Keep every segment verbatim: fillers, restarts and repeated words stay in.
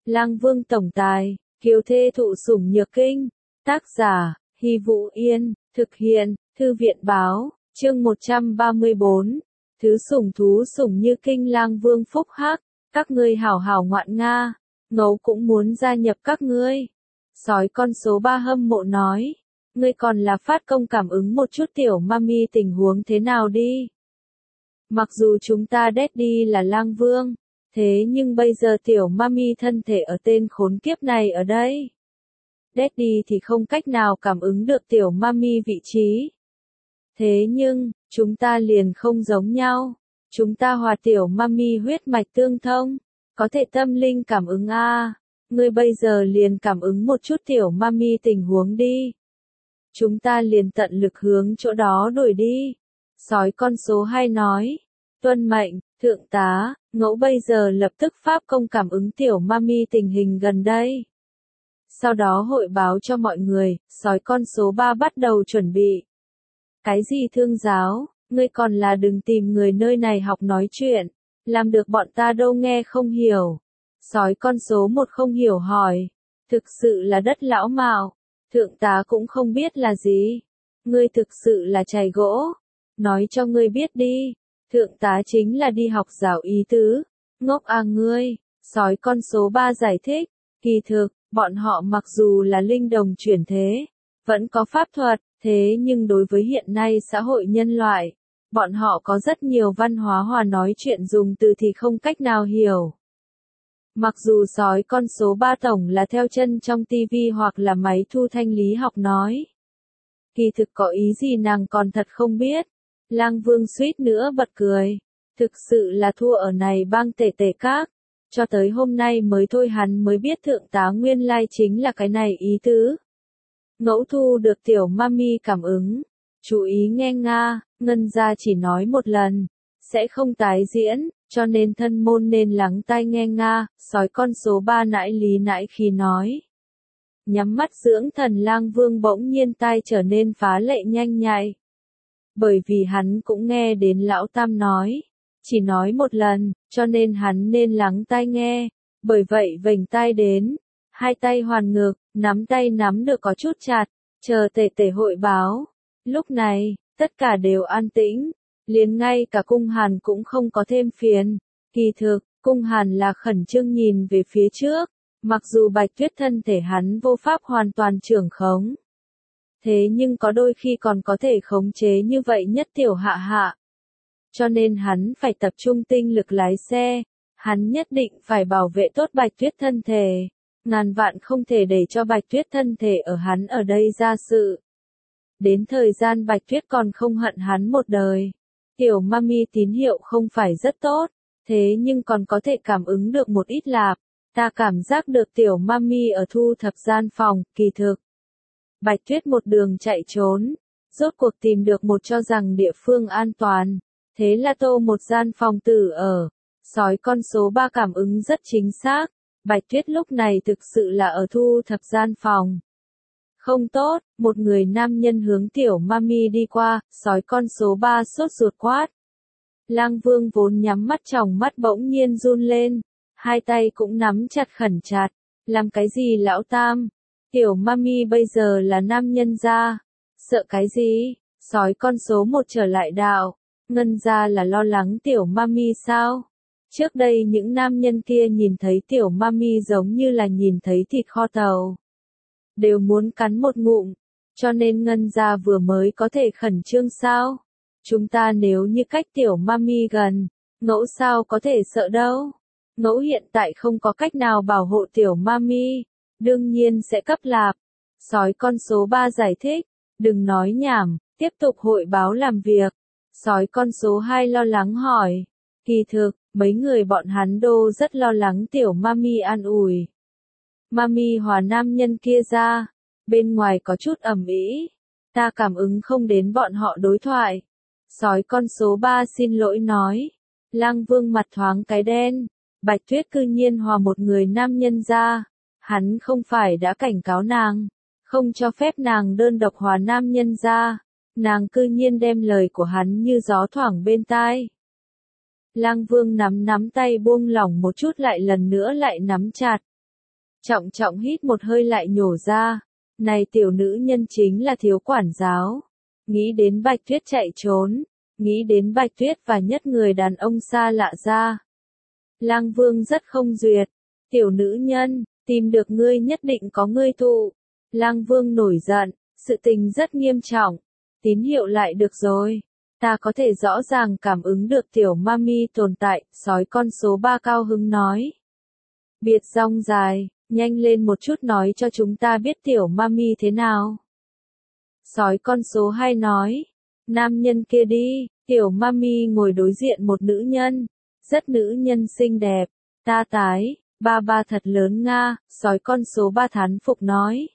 Lang Vương tổng tài, kiều thê thụ sủng nhược kinh. Tác giả, Hy Vũ Yên, thực hiện, Thư viện báo, chương một trăm ba mươi bốn. Thứ sủng thú sủng như kinh Lang Vương phúc hắc, các ngươi hảo hảo ngoạn nga, ngấu cũng muốn gia nhập các ngươi. Sói con số ba hâm mộ nói, ngươi còn là phát công cảm ứng một chút tiểu mami tình huống thế nào đi. Mặc dù chúng ta Daddy là Lang Vương, thế nhưng bây giờ tiểu mami thân thể ở tên khốn kiếp này ở đây. Daddy thì không cách nào cảm ứng được tiểu mami vị trí. Thế nhưng, chúng ta liền không giống nhau. Chúng ta hòa tiểu mami huyết mạch tương thông, có thể tâm linh cảm ứng a. À. Ngươi bây giờ liền cảm ứng một chút tiểu mami tình huống đi. Chúng ta liền tận lực hướng chỗ đó đuổi đi. Sói con số hai nói. Tuân mệnh, thượng tá, ngẫu bây giờ lập tức pháp công cảm ứng tiểu mami tình hình gần đây. Sau đó hội báo cho mọi người, sói con số ba bắt đầu chuẩn bị. Cái gì thương giáo, ngươi còn là đừng tìm người nơi này học nói chuyện, làm được bọn ta đâu nghe không hiểu. Sói con số một không hiểu hỏi, thực sự là đất lão mạo, thượng tá cũng không biết là gì. Ngươi thực sự là chày gỗ, nói cho ngươi biết đi, thượng tá chính là đi học giáo ý tứ, ngốc à ngươi. Sói con số ba giải thích, kỳ thực, bọn họ mặc dù là linh đồng chuyển thế, vẫn có pháp thuật, thế nhưng đối với hiện nay xã hội nhân loại, bọn họ có rất nhiều văn hóa hòa nói chuyện dùng từ thì không cách nào hiểu. Mặc dù sói con số ba tổng là theo chân trong tivi hoặc là máy thu thanh lý học nói. Kỳ thực có ý gì nàng còn thật không biết. Lang Vương suýt nữa bật cười. Thực sự là thua ở này bang tể tể các. Cho tới hôm nay mới thôi hắn mới biết thượng tá nguyên lai chính là cái này ý tứ. Ngẫu thu được tiểu mami cảm ứng. Chú ý nghe nga, ngân gia chỉ nói một lần. Sẽ không tái diễn, cho nên thân môn nên lắng tai nghe nga, sói con số ba nãi lý nãi khi nói. Nhắm mắt dưỡng thần Lang Vương bỗng nhiên tai trở nên phá lệ nhanh nhạy. Bởi vì hắn cũng nghe đến lão tam nói. Chỉ nói một lần, cho nên hắn nên lắng tai nghe. Bởi vậy vểnh tai đến. Hai tay hoàn ngực, nắm tay nắm được có chút chặt. Chờ tể tể hội báo. Lúc này, tất cả đều an tĩnh. Liền ngay cả cung hàn cũng không có thêm phiền. Kỳ thực, cung hàn là khẩn trương nhìn về phía trước. Mặc dù Bạch Tuyết thân thể hắn vô pháp hoàn toàn trưởng khống. Thế nhưng có đôi khi còn có thể khống chế như vậy nhất tiểu hạ hạ. Cho nên hắn phải tập trung tinh lực lái xe. Hắn nhất định phải bảo vệ tốt Bạch Tuyết thân thể. Ngàn vạn không thể để cho Bạch Tuyết thân thể ở hắn ở đây ra sự. Đến thời gian Bạch Tuyết còn không hận hắn một đời. Tiểu mami tín hiệu không phải rất tốt, thế nhưng còn có thể cảm ứng được một ít lạp. Ta cảm giác được tiểu mami ở thu thập gian phòng, kỳ thực. Bạch Tuyết một đường chạy trốn, rốt cuộc tìm được một cho rằng địa phương an toàn. Thế là tô một gian phòng tử ở. Sói con số ba cảm ứng rất chính xác. Bạch Tuyết lúc này thực sự là ở thu thập gian phòng. Không tốt, một người nam nhân hướng tiểu mami đi qua, sói con số ba sốt ruột quát. Lang Vương vốn nhắm mắt tròng mắt bỗng nhiên run lên, hai tay cũng nắm chặt khẩn chặt, làm cái gì lão tam? Tiểu mami bây giờ là nam nhân gia, sợ cái gì? Sói con số một trở lại đạo, ngân gia là lo lắng tiểu mami sao? Trước đây những nam nhân kia nhìn thấy tiểu mami giống như là nhìn thấy thịt kho tàu. Đều muốn cắn một ngụm, cho nên ngân gia vừa mới có thể khẩn trương sao. Chúng ta nếu như cách tiểu mami gần, ngẫu sao có thể sợ đâu. Ngẫu hiện tại không có cách nào bảo hộ tiểu mami, đương nhiên sẽ cấp lạp. Sói con số ba giải thích, đừng nói nhảm, tiếp tục hội báo làm việc. Sói con số hai lo lắng hỏi, kỳ thực, mấy người bọn hắn đô rất lo lắng tiểu mami an ủi. Mami hòa nam nhân kia ra, bên ngoài có chút ầm ĩ, ta cảm ứng không đến bọn họ đối thoại. Sói con số ba xin lỗi nói, Lang Vương mặt thoáng cái đen, Bạch Tuyết cư nhiên hòa một người nam nhân ra, hắn không phải đã cảnh cáo nàng, không cho phép nàng đơn độc hòa nam nhân ra, nàng cư nhiên đem lời của hắn như gió thoảng bên tai. Lang Vương nắm nắm tay buông lỏng một chút lại lần nữa lại nắm chặt. Trọng trọng hít một hơi lại nhổ ra. Này tiểu nữ nhân chính là thiếu quản giáo. Nghĩ đến Bạch Tuyết chạy trốn. Nghĩ đến Bạch Tuyết và nhất người đàn ông xa lạ ra. Lang Vương rất không duyệt. Tiểu nữ nhân, tìm được ngươi nhất định có ngươi thụ. Lang Vương nổi giận, sự tình rất nghiêm trọng. Tín hiệu lại được rồi. Ta có thể rõ ràng cảm ứng được tiểu mami tồn tại, sói con số ba cao hứng nói. Biệt rong dài, nhanh lên một chút nói cho chúng ta biết tiểu mami thế nào. Sói con số hai nói. Nam nhân kia đi, tiểu mami ngồi đối diện một nữ nhân. Rất nữ nhân xinh đẹp, ta tái, ba ba thật lớn nga, sói con số ba thán phục nói.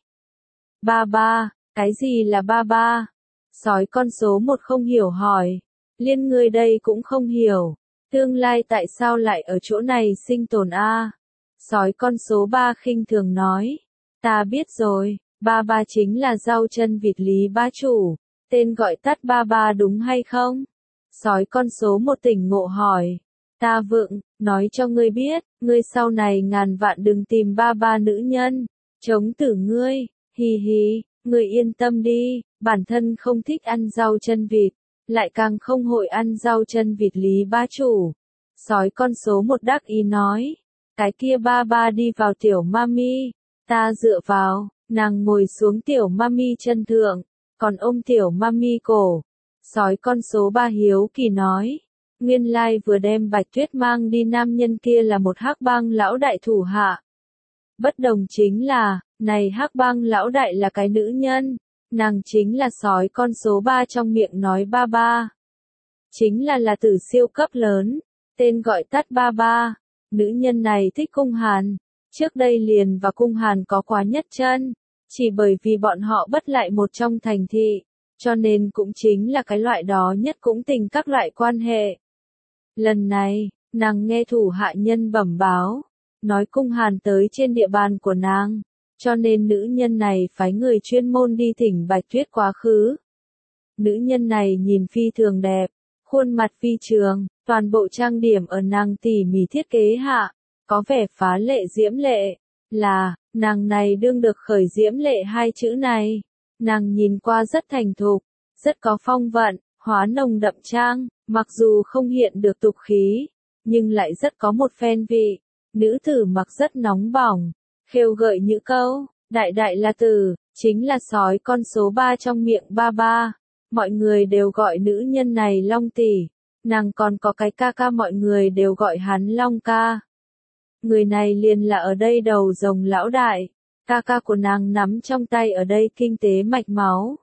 Ba ba, cái gì là ba ba? Sói con số một không hiểu hỏi. Liên ngươi đây cũng không hiểu. Tương lai tại sao lại ở chỗ này sinh tồn a? Sói con số ba khinh thường nói. Ta biết rồi, ba ba chính là rau chân vịt Lý bá chủ. Tên gọi tắt ba ba đúng hay không? Sói con số một tỉnh ngộ hỏi. Ta vượng, nói cho ngươi biết, ngươi sau này ngàn vạn đừng tìm ba ba nữ nhân. Chống tử ngươi, hi hi, ngươi yên tâm đi, bản thân không thích ăn rau chân vịt, lại càng không hội ăn rau chân vịt Lý bá chủ. Sói con số một đắc ý nói, cái kia ba ba đi vào tiểu mami, ta dựa vào, nàng ngồi xuống tiểu mami chân thượng, còn ôm tiểu mami cổ. Sói con số ba hiếu kỳ nói, nguyên lai vừa đem Bạch Tuyết mang đi nam nhân kia là một hắc bang lão đại thủ hạ. Bất đồng chính là, này hắc bang lão đại là cái nữ nhân, nàng chính là sói con số ba trong miệng nói ba ba. Chính là là tử siêu cấp lớn, tên gọi tắt ba ba. Nữ nhân này thích cung hàn, trước đây liền và cung hàn có quá nhất chân, chỉ bởi vì bọn họ bất lại một trong thành thị, cho nên cũng chính là cái loại đó nhất cũng tình các loại quan hệ. Lần này, nàng nghe thủ hạ nhân bẩm báo, nói cung hàn tới trên địa bàn của nàng, cho nên nữ nhân này phái người chuyên môn đi thỉnh Bạch Tuyết quá khứ. Nữ nhân này nhìn phi thường đẹp, khuôn mặt phi trường, toàn bộ trang điểm ở nàng tỉ mỉ thiết kế hạ, có vẻ phá lệ diễm lệ, là, nàng này đương được khởi diễm lệ hai chữ này. Nàng nhìn qua rất thành thục, rất có phong vận, hóa nồng đậm trang, mặc dù không hiện được tục khí, nhưng lại rất có một phen vị. Nữ tử mặc rất nóng bỏng, khêu gợi những câu, đại đại là tử, chính là sói con số ba trong miệng ba ba. Mọi người đều gọi nữ nhân này Long tỷ, nàng còn có cái ca ca mọi người đều gọi hắn Long ca. Người này liền là ở đây đầu rồng lão đại, ca ca của nàng nắm trong tay ở đây kinh tế mạch máu.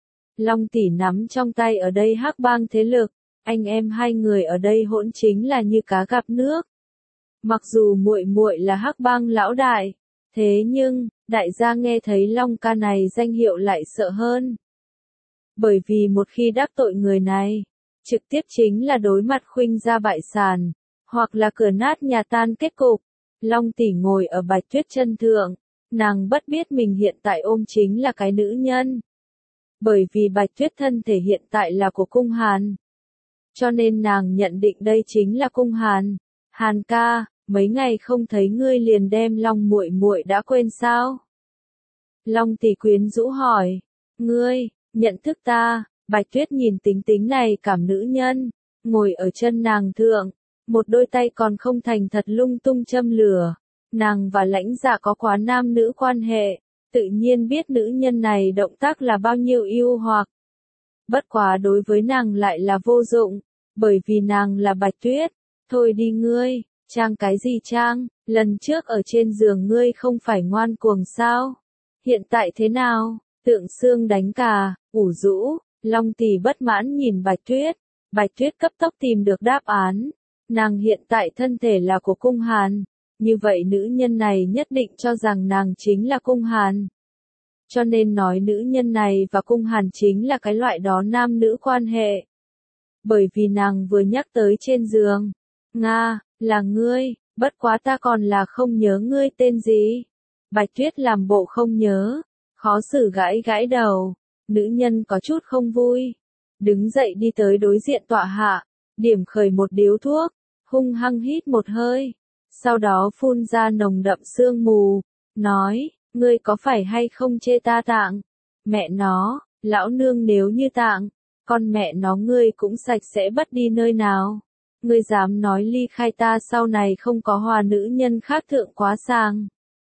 Long tỷ nắm trong tay ở đây hắc bang thế lực, anh em hai người ở đây hỗn chính là như cá gặp nước. Mặc dù muội muội là hắc bang lão đại, thế nhưng, đại gia nghe thấy Long ca này danh hiệu lại sợ hơn. Bởi vì một khi đắc tội người này, trực tiếp chính là đối mặt khuynh gia bại sản, hoặc là cửa nát nhà tan kết cục. Long tỷ ngồi ở Bạch Tuyết chân thượng, nàng bất biết mình hiện tại ôm chính là cái nữ nhân. Bởi vì Bạch Tuyết thân thể hiện tại là của cung hàn. Cho nên nàng nhận định đây chính là cung hàn. Hàn ca, mấy ngày không thấy ngươi liền đem Long muội muội đã quên sao? Long tỷ quyến rũ hỏi, ngươi, nhận thức ta? Bạch Tuyết nhìn tính tính này cảm nữ nhân, ngồi ở chân nàng thượng, một đôi tay còn không thành thật lung tung châm lửa. Nàng và lãnh dạ có quá nam nữ quan hệ, tự nhiên biết nữ nhân này động tác là bao nhiêu yêu hoặc. Bất quá đối với nàng lại là vô dụng, bởi vì nàng là Bạch Tuyết. Thôi đi ngươi, trang cái gì trang, lần trước ở trên giường ngươi không phải ngoan cuồng sao? Hiện tại thế nào? Tượng xương đánh cà, ủ rũ. Long tỷ bất mãn nhìn Bạch Tuyết. Bạch Tuyết cấp tốc tìm được đáp án. Nàng hiện tại thân thể là của cung hàn. Như vậy nữ nhân này nhất định cho rằng nàng chính là cung hàn. Cho nên nói nữ nhân này và cung hàn chính là cái loại đó nam nữ quan hệ. Bởi vì nàng vừa nhắc tới trên giường. Nga, là ngươi, bất quá ta còn là không nhớ ngươi tên gì. Bạch Tuyết làm bộ không nhớ. Khó xử gãi gãi đầu. Nữ nhân có chút không vui. Đứng dậy đi tới đối diện tọa hạ. Điểm khởi một điếu thuốc. Hung hăng hít một hơi. Sau đó phun ra nồng đậm sương mù. nói, ngươi có phải hay không chê ta tạng? Mẹ nó, lão nương nếu như tạng, con mẹ nó ngươi cũng sạch sẽ bắt đi nơi nào? Ngươi dám nói ly khai ta sau này không có hòa nữ nhân khác thượng quá sang.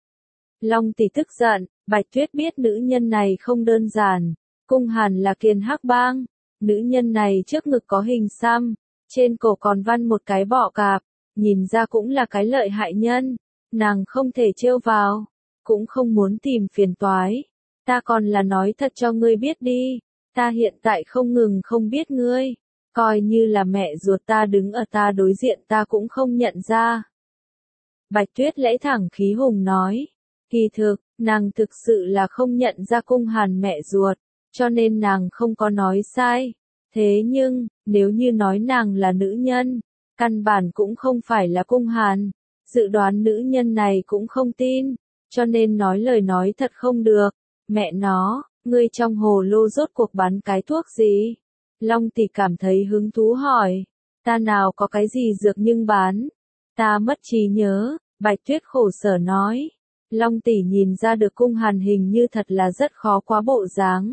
Long tỷ tức giận, Bạch Tuyết biết nữ nhân này không đơn giản, Cung Hàn là kiền hắc bang, nữ nhân này trước ngực có hình xăm, trên cổ còn văn một cái bọ cạp, nhìn ra cũng là cái lợi hại nhân, nàng không thể trêu vào, cũng không muốn tìm phiền toái. Ta còn là nói thật cho ngươi biết đi, ta hiện tại không ngừng không biết ngươi, coi như là mẹ ruột ta đứng ở ta đối diện ta cũng không nhận ra. Bạch Tuyết lẫy thẳng khí hùng nói, kỳ thực, nàng thực sự là không nhận ra Cung Hàn mẹ ruột, cho nên nàng không có nói sai. Thế nhưng, nếu như nói nàng là nữ nhân, căn bản cũng không phải là Cung Hàn, dự đoán nữ nhân này cũng không tin, cho nên nói lời nói thật không được. Mẹ nó, ngươi trong hồ lô rốt cuộc bán cái thuốc gì? Long tỷ cảm thấy hứng thú hỏi, ta nào có cái gì dược nhưng bán, ta mất trí nhớ, Bạch Tuyết khổ sở nói. Long tỷ nhìn ra được Cung Hàn hình như thật là rất khó quá bộ dáng.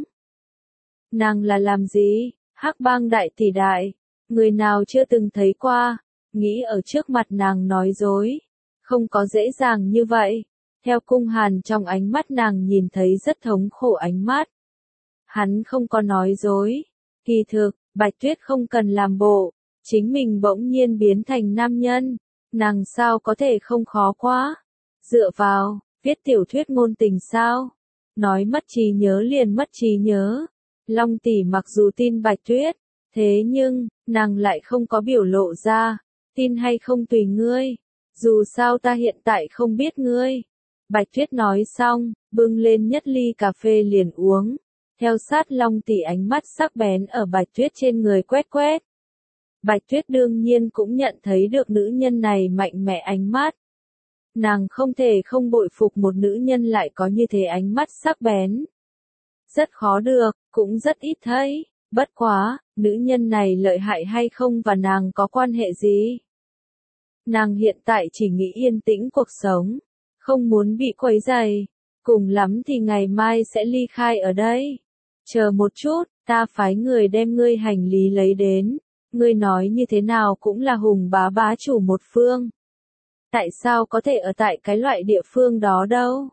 Nàng là làm gì? Hắc bang đại tỷ đại, người nào chưa từng thấy qua, nghĩ ở trước mặt nàng nói dối, không có dễ dàng như vậy. Theo Cung Hàn trong ánh mắt nàng nhìn thấy rất thống khổ ánh mắt. Hắn không có nói dối, kỳ thực, Bạch Tuyết không cần làm bộ, chính mình bỗng nhiên biến thành nam nhân, nàng sao có thể không khó quá. Dựa vào, viết tiểu thuyết ngôn tình sao? Nói mất trí nhớ liền mất trí nhớ. Long tỷ mặc dù tin Bạch Tuyết, thế nhưng, nàng lại không có biểu lộ ra, tin hay không tùy ngươi, dù sao ta hiện tại không biết ngươi. Bạch Tuyết nói xong, bưng lên nhất ly cà phê liền uống, theo sát Long tỷ ánh mắt sắc bén ở Bạch Tuyết trên người quét quét. Bạch Tuyết đương nhiên cũng nhận thấy được nữ nhân này mạnh mẽ ánh mắt. Nàng không thể không bội phục một nữ nhân lại có như thế ánh mắt sắc bén. Rất khó được, cũng rất ít thấy, bất quá, nữ nhân này lợi hại hay không và nàng có quan hệ gì? Nàng hiện tại chỉ nghĩ yên tĩnh cuộc sống, không muốn bị quấy rầy, cùng lắm thì ngày mai sẽ ly khai ở đây. Chờ một chút, ta phái người đem ngươi hành lý lấy đến, ngươi nói như thế nào cũng là hùng bá bá chủ một phương. Tại sao có thể ở tại cái loại địa phương đó đâu?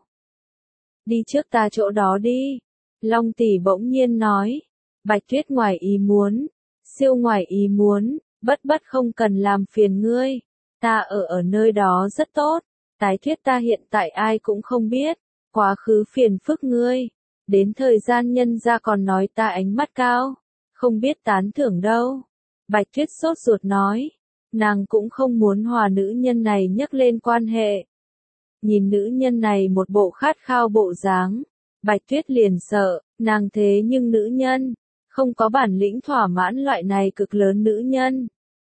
Đi trước ta chỗ đó đi. Long tỷ bỗng nhiên nói. Bạch Tuyết ngoài ý muốn, siêu ngoài ý muốn, bất bất không cần làm phiền ngươi. Ta ở ở nơi đó rất tốt, tái thuyết ta hiện tại ai cũng không biết, quá khứ phiền phức ngươi. Đến thời gian nhân ra còn nói ta ánh mắt cao, không biết tán thưởng đâu. Bạch Tuyết sốt ruột nói, nàng cũng không muốn hòa nữ nhân này nhắc lên quan hệ. Nhìn nữ nhân này một bộ khát khao bộ dáng, Bạch Tuyết liền sợ, nàng thế nhưng nữ nhân, không có bản lĩnh thỏa mãn loại này cực lớn nữ nhân.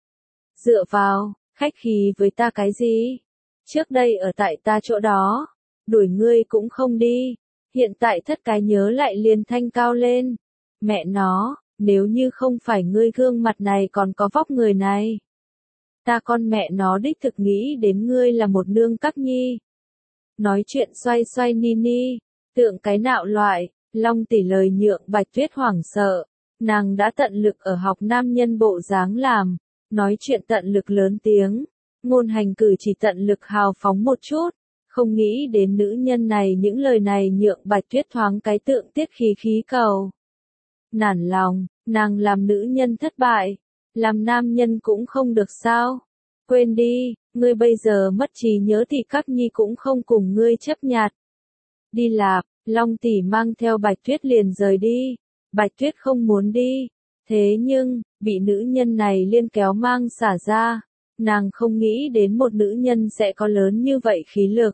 Dựa vào, khách khí với ta cái gì? Trước đây ở tại ta chỗ đó, đuổi ngươi cũng không đi, hiện tại thất cái nhớ lại liền thanh cao lên. Mẹ nó, nếu như không phải ngươi gương mặt này còn có vóc người này. Ta con mẹ nó đích thực nghĩ đến ngươi là một nương các nhi. Nói chuyện xoay xoay ni ni, tượng cái nạo loại, Long tỷ lời nhượng Bạch Tuyết hoảng sợ. Nàng đã tận lực ở học nam nhân bộ dáng làm, nói chuyện tận lực lớn tiếng, ngôn hành cử chỉ tận lực hào phóng một chút, không nghĩ đến nữ nhân này những lời này nhượng Bạch Tuyết thoáng cái tượng tiết khí khí cầu. Nản lòng, nàng làm nữ nhân thất bại, làm nam nhân cũng không được sao? Quên đi, ngươi bây giờ mất trí nhớ thì các nhi cũng không cùng ngươi chấp nhặt. Đi lạp, Long tỷ mang theo Bạch Tuyết liền rời đi. Bạch Tuyết không muốn đi, thế nhưng, bị nữ nhân này liên kéo mang xả ra, nàng không nghĩ đến một nữ nhân sẽ có lớn như vậy khí lực.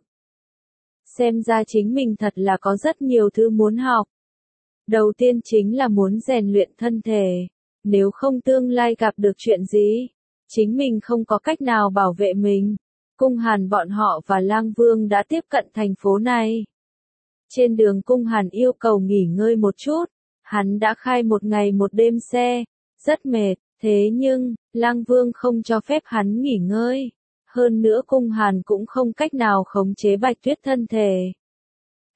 Xem ra chính mình thật là có rất nhiều thứ muốn học. Đầu tiên chính là muốn rèn luyện thân thể, nếu không tương lai gặp được chuyện gì, chính mình không có cách nào bảo vệ mình. Cung Hàn bọn họ và Lang Vương đã tiếp cận thành phố này. Trên đường Cung Hàn yêu cầu nghỉ ngơi một chút. Hắn đã khai một ngày một đêm xe, rất mệt, thế nhưng, Lang Vương không cho phép hắn nghỉ ngơi. Hơn nữa Cung Hàn cũng không cách nào khống chế Bạch Tuyết thân thể.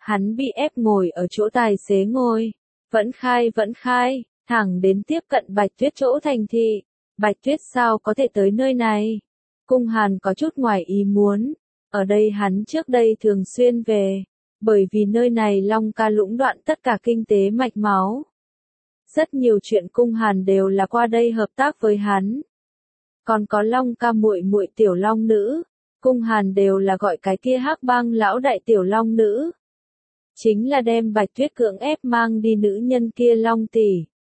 Hắn bị ép ngồi ở chỗ tài xế ngồi, vẫn khai vẫn khai, thẳng đến tiếp cận Bạch Tuyết chỗ thành thị. Bạch Tuyết sao có thể tới nơi này? Cung Hàn có chút ngoài ý muốn, ở đây hắn trước đây thường xuyên về, bởi vì nơi này Long Ca lũng đoạn tất cả kinh tế mạch máu. Rất nhiều chuyện Cung Hàn đều là qua đây hợp tác với hắn. Còn có Long Ca muội muội Tiểu Long nữ, Cung Hàn đều là gọi cái kia Hắc Bang lão đại Tiểu Long nữ. Chính là đem Bạch Tuyết cưỡng ép mang đi nữ nhân kia Long tỷ.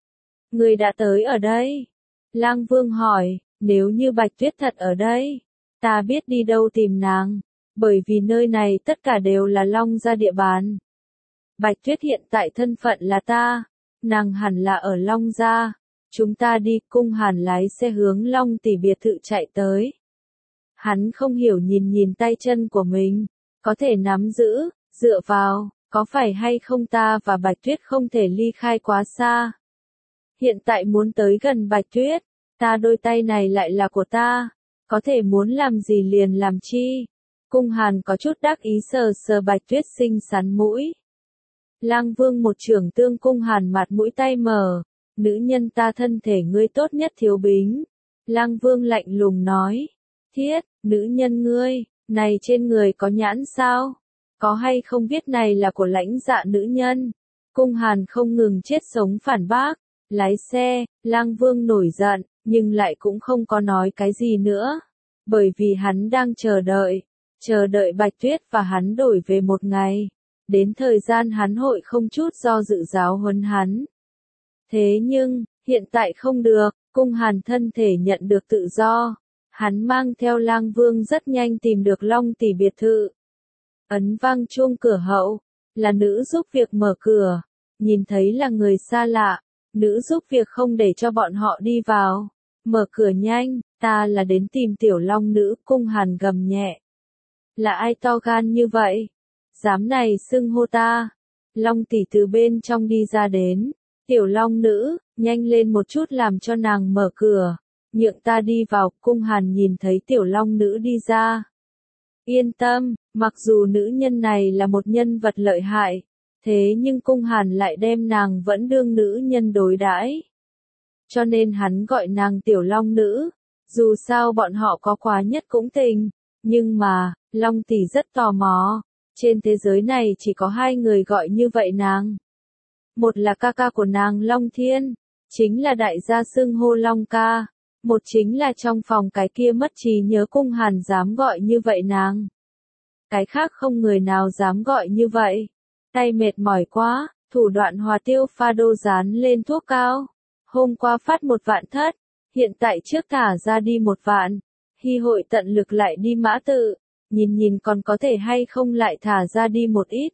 Người đã tới ở đây? Lang Vương hỏi, nếu như Bạch Tuyết thật ở đây, ta biết đi đâu tìm nàng, bởi vì nơi này tất cả đều là Long gia địa bàn. Bạch Tuyết hiện tại thân phận là ta, nàng hẳn là ở Long gia, chúng ta đi. Cung Hàn lái xe hướng Long tỷ biệt thự chạy tới. Hắn không hiểu nhìn nhìn tay chân của mình, có thể nắm giữ, dựa vào, có phải hay không ta và Bạch Tuyết không thể ly khai quá xa. Hiện tại muốn tới gần Bạch Tuyết, ta đôi tay này lại là của ta, có thể muốn làm gì liền làm chi. Cung Hàn có chút đắc ý sờ sờ Bạch Tuyết xinh xắn mũi. Lang Vương một trưởng tương Cung Hàn mặt mũi tay mở, nữ nhân ta thân thể ngươi tốt nhất thiếu bính. Lang Vương lạnh lùng nói, thiết, nữ nhân ngươi, này trên người có nhãn sao? Có hay không biết này là của lãnh dạ nữ nhân? Cung Hàn không ngừng chết sống phản bác, lái xe. Lang Vương nổi giận, nhưng lại cũng không có nói cái gì nữa, bởi vì hắn đang chờ đợi, chờ đợi Bạch Tuyết và hắn đổi về một ngày, đến thời gian hắn hội không chút do dự giáo huấn hắn. Thế nhưng, hiện tại không được, Cung Hàn thân thể nhận được tự do, hắn mang theo Lang Vương rất nhanh tìm được Long tỷ biệt thự. Ấn vang chuông cửa hậu, là nữ giúp việc mở cửa, nhìn thấy là người xa lạ, nữ giúp việc không để cho bọn họ đi vào. Mở cửa nhanh, ta là đến tìm Tiểu Long nữ. Cung Hàn gầm nhẹ. Là ai to gan như vậy? Dám này xưng hô ta. Long tỷ từ bên trong đi ra đến. Tiểu Long nữ, nhanh lên một chút làm cho nàng mở cửa, nhượng ta đi vào. Cung Hàn nhìn thấy Tiểu Long nữ đi ra. Yên tâm, mặc dù nữ nhân này là một nhân vật lợi hại, thế nhưng Cung Hàn lại đem nàng vẫn đương nữ nhân đối đãi. Cho nên hắn gọi nàng Tiểu Long nữ, dù sao bọn họ có quá nhất cũng tình, nhưng mà, Long tỷ rất tò mò, trên thế giới này chỉ có hai người gọi như vậy nàng. Một là ca ca của nàng Long Thiên, chính là đại gia xưng hô Long ca, một chính là trong phòng cái kia mất trí nhớ Cung Hàn dám gọi như vậy nàng. Cái khác không người nào dám gọi như vậy. Tay mệt mỏi quá, thủ đoạn hòa tiêu pha đô dán lên thuốc cao. Hôm qua phát một vạn thất, hiện tại trước thả ra đi một vạn, hy hội tận lực lại đi mã tự, nhìn nhìn còn có thể hay không lại thả ra đi một ít.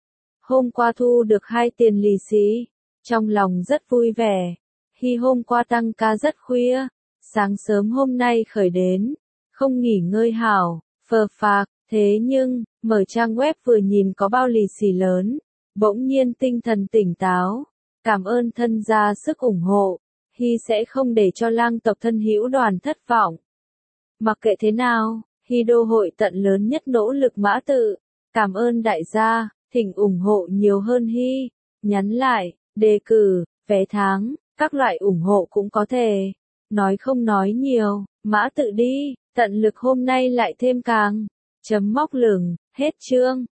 Hôm qua thu được hai tiền lì xì, trong lòng rất vui vẻ, hy hôm qua tăng ca rất khuya, sáng sớm hôm nay khởi đến, không nghỉ ngơi hảo, phờ phạc, thế nhưng, mở trang web vừa nhìn có bao lì xì lớn, bỗng nhiên tinh thần tỉnh táo. Cảm ơn thân gia sức ủng hộ, Hy sẽ không để cho Lang tộc thân hữu đoàn thất vọng. Mặc kệ thế nào, Hy đô hội tận lớn nhất nỗ lực mã tự. Cảm ơn đại gia, thỉnh ủng hộ nhiều hơn Hy. Nhắn lại, đề cử, vé tháng, các loại ủng hộ cũng có thể. Nói không nói nhiều, mã tự đi, tận lực hôm nay lại thêm càng. Chấm móc lửng, hết chương.